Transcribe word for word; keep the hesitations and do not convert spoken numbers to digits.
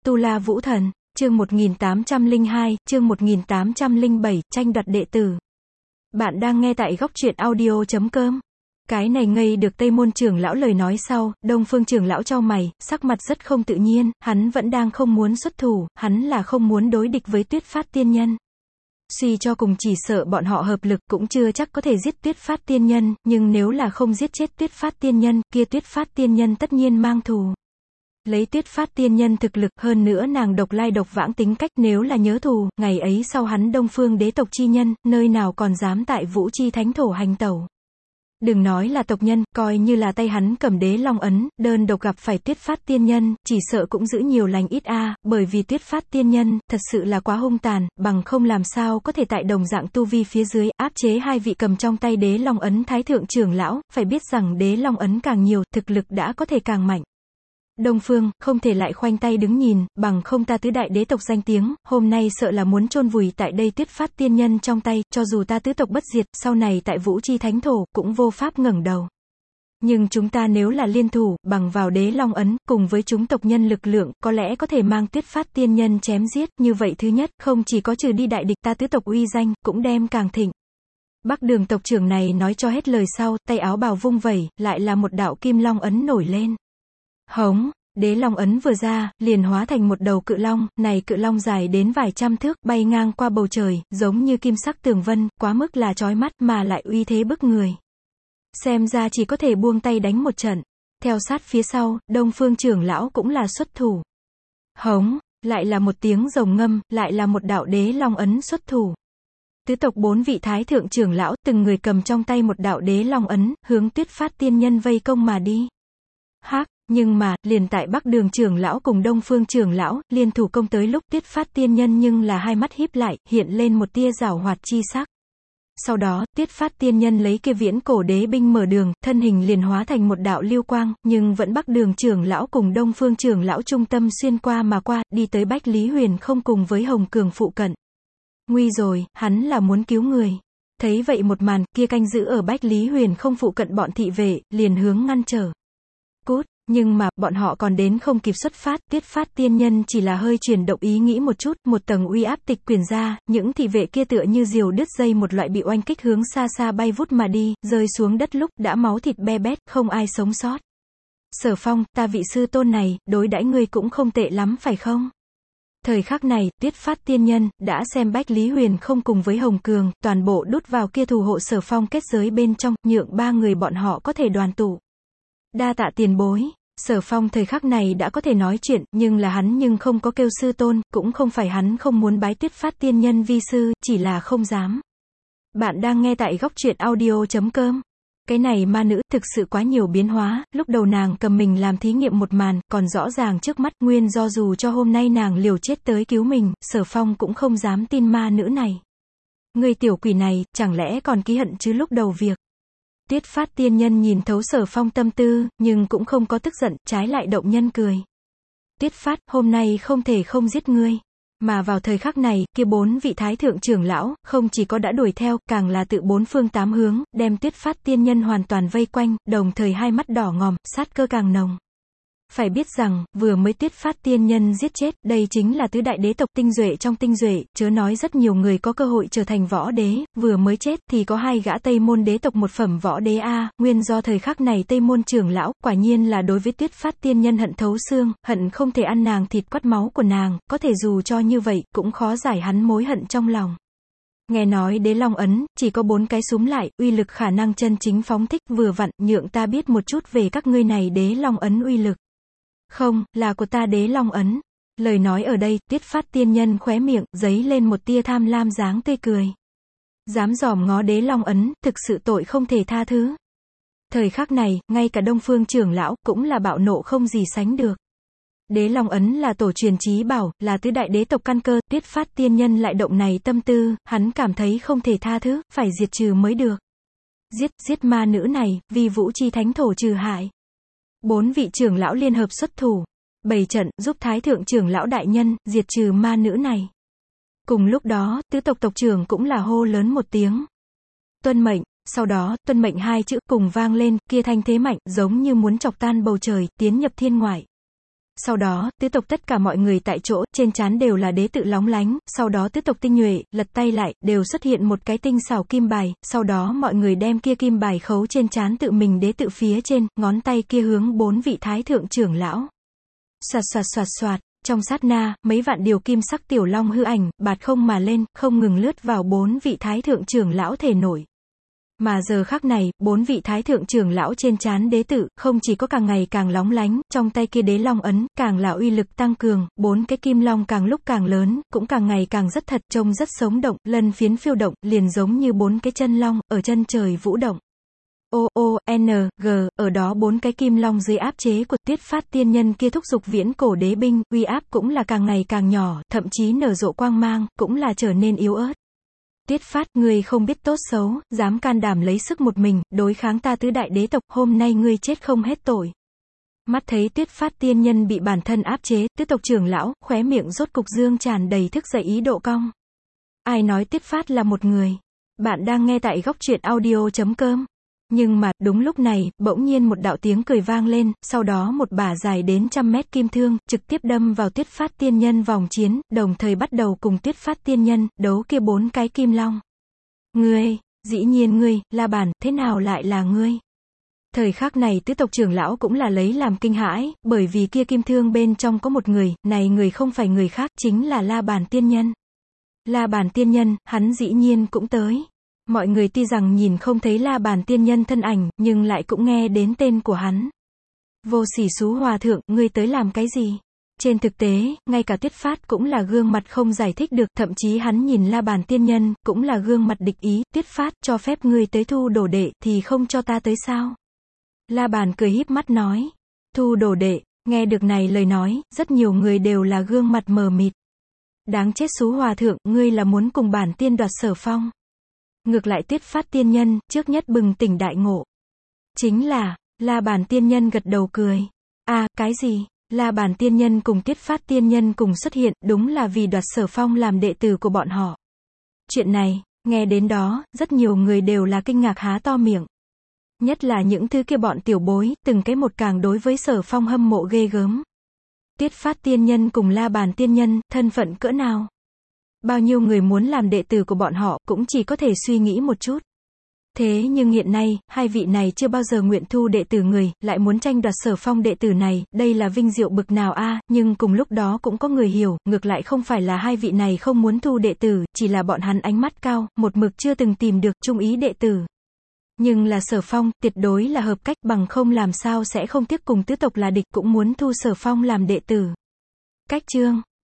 Tu La Vũ Thần, chương một nghìn tám trăm lẻ hai, chương một nghìn tám trăm lẻ bảy, tranh đoạt đệ tử. Bạn đang nghe tại góc truyện audio chấm com. Cái này ngây được Tây Môn trưởng lão lời nói sau, Đông Phương trưởng lão chau mày, sắc mặt rất không tự nhiên, hắn vẫn đang không muốn xuất thủ, hắn là không muốn đối địch với Tuyết Phát tiên nhân. Suy cho cùng chỉ sợ bọn họ hợp lực cũng chưa chắc có thể giết Tuyết Phát tiên nhân, nhưng nếu là không giết chết Tuyết Phát tiên nhân, kia Tuyết Phát tiên nhân tất nhiên mang thù. Lấy Tuyết Phát tiên nhân thực lực, hơn nữa nàng độc lai độc vãng tính cách, nếu là nhớ thù, ngày ấy sau hắn Đông Phương đế tộc chi nhân, nơi nào còn dám tại Vũ Chi thánh thổ hành tẩu. Đừng nói là tộc nhân, coi như là tay hắn cầm đế long ấn, đơn độc gặp phải Tuyết Phát tiên nhân, chỉ sợ cũng giữ nhiều lành ít a, à, bởi vì Tuyết Phát tiên nhân, thật sự là quá hung tàn, bằng không làm sao có thể tại đồng dạng tu vi phía dưới, áp chế hai vị cầm trong tay đế long ấn thái thượng trưởng lão, phải biết rằng đế long ấn càng nhiều, thực lực đã có thể càng mạnh. Đông Phương, không thể lại khoanh tay đứng nhìn, bằng không ta tứ đại đế tộc danh tiếng, hôm nay sợ là muốn chôn vùi tại đây Tuyết Phát tiên nhân trong tay, cho dù ta tứ tộc bất diệt, sau này tại Vũ Chi thánh thổ, cũng vô pháp ngẩng đầu. Nhưng chúng ta nếu là liên thủ, bằng vào đế long ấn, cùng với chúng tộc nhân lực lượng, có lẽ có thể mang Tuyết Phát tiên nhân chém giết, như vậy thứ nhất, không chỉ có trừ đi đại địch, ta tứ tộc uy danh, cũng đem càng thịnh. Bắc Đường tộc trưởng này nói cho hết lời sau, tay áo bào vung vẩy, lại là một đạo kim long ấn nổi lên. Hống, đế long ấn vừa ra, liền hóa thành một đầu cự long, này cự long dài đến vài trăm thước, bay ngang qua bầu trời, giống như kim sắc tường vân, quá mức là chói mắt, mà lại uy thế bức người. Xem ra chỉ có thể buông tay đánh một trận. Theo sát phía sau, Đông Phương trưởng lão cũng là xuất thủ. Hống, lại là một tiếng rồng ngâm, lại là một đạo đế long ấn xuất thủ. Tứ tộc bốn vị thái thượng trưởng lão, từng người cầm trong tay một đạo đế long ấn, hướng Tuyết Phát tiên nhân vây công mà đi. Hắc, nhưng mà, liền tại Bắc Đường trưởng lão cùng Đông Phương trưởng lão, liên thủ công tới lúc Tuyết Phát tiên nhân nhưng là hai mắt híp lại, hiện lên một tia giảo hoạt chi sắc. Sau đó, Tuyết Phát tiên nhân lấy kia viễn cổ đế binh mở đường, thân hình liền hóa thành một đạo lưu quang, nhưng vẫn Bắc Đường trưởng lão cùng Đông Phương trưởng lão trung tâm xuyên qua mà qua, đi tới Bách Lý Huyền không cùng với Hồng Cường phụ cận. Nguy rồi, hắn là muốn cứu người. Thấy vậy một màn, kia canh giữ ở Bách Lý Huyền không phụ cận bọn thị vệ, liền hướng ngăn trở. Cút, nhưng mà, bọn họ còn đến không kịp xuất phát, Tuyết Phát tiên nhân chỉ là hơi chuyển động ý nghĩ một chút, một tầng uy áp tịch quyển ra, những thị vệ kia tựa như diều đứt dây một loại bị oanh kích hướng xa xa bay vút mà đi, rơi xuống đất lúc, đã máu thịt be bét, không ai sống sót. Sở Phong, ta vị sư tôn này, đối đãi ngươi cũng không tệ lắm phải không? Thời khắc này, Tuyết Phát tiên nhân, đã xem Bách Lý Huyền không cùng với Hồng Cường, toàn bộ đút vào kia thủ hộ Sở Phong kết giới bên trong, nhượng ba người bọn họ có thể đoàn tụ. Đa tạ tiền bối. Sở Phong thời khắc này đã có thể nói chuyện, nhưng là hắn nhưng không có kêu sư tôn, cũng không phải hắn không muốn bái Tuyết Phát tiên nhân vi sư, chỉ là không dám. Bạn đang nghe tại góc truyện audio chấm com. Cái này ma nữ, thực sự quá nhiều biến hóa, lúc đầu nàng cầm mình làm thí nghiệm một màn, còn rõ ràng trước mắt, nguyên do dù cho hôm nay nàng liều chết tới cứu mình, Sở Phong cũng không dám tin ma nữ này. Người tiểu quỷ này, chẳng lẽ còn ký hận chứ lúc đầu việc. Tuyết Phát tiên nhân nhìn thấu Sở Phong tâm tư, nhưng cũng không có tức giận, trái lại động nhân cười. Tuyết Phát, hôm nay không thể không giết ngươi. Mà vào thời khắc này, kia bốn vị thái thượng trưởng lão, không chỉ có đã đuổi theo, càng là tự bốn phương tám hướng, đem Tuyết Phát tiên nhân hoàn toàn vây quanh, đồng thời hai mắt đỏ ngòm, sát cơ càng nồng. Phải biết rằng, vừa mới Tuyết Phát tiên nhân giết chết, đây chính là tứ đại đế tộc tinh duệ trong tinh duệ, chớ nói rất nhiều người có cơ hội trở thành võ đế, vừa mới chết thì có hai gã Tây Môn đế tộc một phẩm võ đế a, nguyên do thời khắc này Tây Môn trưởng lão, quả nhiên là đối với Tuyết Phát tiên nhân hận thấu xương, hận không thể ăn nàng thịt quắt máu của nàng, có thể dù cho như vậy, cũng khó giải hắn mối hận trong lòng. Nghe nói đế long ấn, chỉ có bốn cái súm lại, uy lực khả năng chân chính phóng thích, vừa vặn, nhượng ta biết một chút về các ngươi này đế long ấn uy lực. Không, là của ta đế long ấn. Lời nói ở đây, Tuyết Phát tiên nhân khóe miệng, giấy lên một tia tham lam dáng tươi cười. Dám dòm ngó đế long ấn, thực sự tội không thể tha thứ. Thời khắc này, ngay cả Đông Phương trưởng lão, cũng là bạo nộ không gì sánh được. Đế long ấn là tổ truyền chí bảo, là tứ đại đế tộc căn cơ, Tuyết Phát tiên nhân lại động này tâm tư, hắn cảm thấy không thể tha thứ, phải diệt trừ mới được. Giết, giết ma nữ này, vì Vũ Chi thánh thổ trừ hại. Bốn vị trưởng lão liên hợp xuất thủ, bày trận, giúp thái thượng trưởng lão đại nhân, diệt trừ ma nữ này. Cùng lúc đó, tứ tộc tộc trưởng cũng là hô lớn một tiếng. Tuân mệnh, sau đó, tuân mệnh hai chữ cùng vang lên, kia thanh thế mạnh, giống như muốn chọc tan bầu trời, tiến nhập thiên ngoại. Sau đó, tứ tộc tất cả mọi người tại chỗ, trên trán đều là đế tự lóng lánh, sau đó tứ tộc tinh nhuệ, lật tay lại, đều xuất hiện một cái tinh xảo kim bài, sau đó mọi người đem kia kim bài khấu trên trán tự mình đế tự phía trên, ngón tay kia hướng bốn vị thái thượng trưởng lão. Soạt soạt soạt soạt, trong sát na, mấy vạn điều kim sắc tiểu long hư ảnh, bạt không mà lên, không ngừng lướt vào bốn vị thái thượng trưởng lão thể nổi. Mà giờ khắc này, bốn vị thái thượng trưởng lão trên trán đế tự, không chỉ có càng ngày càng lóng lánh, trong tay kia đế long ấn, càng là uy lực tăng cường, bốn cái kim long càng lúc càng lớn, cũng càng ngày càng rất thật, trông rất sống động, lân phiến phiêu động, liền giống như bốn cái chân long, ở chân trời vũ động. O, O, N, G, ở đó bốn cái kim long dưới áp chế của Tuyết Phát tiên nhân kia thúc giục viễn cổ đế binh, uy áp cũng là càng ngày càng nhỏ, thậm chí nở rộ quang mang, cũng là trở nên yếu ớt. Tuyết Phát, ngươi không biết tốt xấu, dám can đảm lấy sức một mình, đối kháng ta tứ đại đế tộc, hôm nay ngươi chết không hết tội. Mắt thấy Tuyết Phát tiên nhân bị bản thân áp chế, tứ tộc trưởng lão, khóe miệng rốt cục dương tràn đầy thức dậy ý độ cong. Ai nói Tuyết Phát là một người? Bạn đang nghe tại góc truyện audio chấm com. Nhưng mà, đúng lúc này, bỗng nhiên một đạo tiếng cười vang lên, sau đó một bả dài đến trăm mét kim thương, trực tiếp đâm vào Tuyết Phát tiên nhân vòng chiến, đồng thời bắt đầu cùng Tuyết Phát tiên nhân, đấu kia bốn cái kim long. Ngươi, dĩ nhiên ngươi, La Bàn, thế nào lại là ngươi? Thời khắc này tứ tộc trưởng lão cũng là lấy làm kinh hãi, bởi vì kia kim thương bên trong có một người, này người không phải người khác, chính là La Bàn tiên nhân. La Bàn tiên nhân, hắn dĩ nhiên cũng tới. Mọi người tuy rằng nhìn không thấy La Bàn tiên nhân thân ảnh, nhưng lại cũng nghe đến tên của hắn. Vô Sỉ Xú Hòa Thượng, ngươi tới làm cái gì? Trên thực tế, ngay cả Tuyết Phát cũng là gương mặt không giải thích được, thậm chí hắn nhìn La Bàn tiên nhân, cũng là gương mặt địch ý, Tuyết Phát, cho phép ngươi tới thu đồ đệ, thì không cho ta tới sao? La Bàn cười híp mắt nói, thu đồ đệ, nghe được này lời nói, rất nhiều người đều là gương mặt mờ mịt. Đáng chết Xú Hòa Thượng, ngươi là muốn cùng bản tiên đoạt Sở Phong. Ngược lại Tuyết Phát tiên nhân, trước nhất bừng tỉnh đại ngộ. Chính là, La Bàn tiên nhân gật đầu cười. À, cái gì? La Bàn tiên nhân cùng Tuyết Phát tiên nhân cùng xuất hiện, đúng là vì đoạt Sở Phong làm đệ tử của bọn họ. Chuyện này, nghe đến đó, rất nhiều người đều là kinh ngạc há to miệng. Nhất là những thứ kia bọn tiểu bối, từng cái một càng đối với Sở Phong hâm mộ ghê gớm. Tuyết Phát tiên nhân cùng La Bàn tiên nhân, thân phận cỡ nào? Bao nhiêu người muốn làm đệ tử của bọn họ, cũng chỉ có thể suy nghĩ một chút. Thế nhưng hiện nay, hai vị này chưa bao giờ nguyện thu đệ tử người, lại muốn tranh đoạt Sở Phong đệ tử này, đây là vinh diệu bực nào a, à, nhưng cùng lúc đó cũng có người hiểu, ngược lại không phải là hai vị này không muốn thu đệ tử, chỉ là bọn hắn ánh mắt cao, một mực chưa từng tìm được trung ý đệ tử. Nhưng là Sở Phong, tuyệt đối là hợp cách, bằng không làm sao sẽ không tiếc cùng tứ tộc là địch, cũng muốn thu Sở Phong làm đệ tử. Cách chương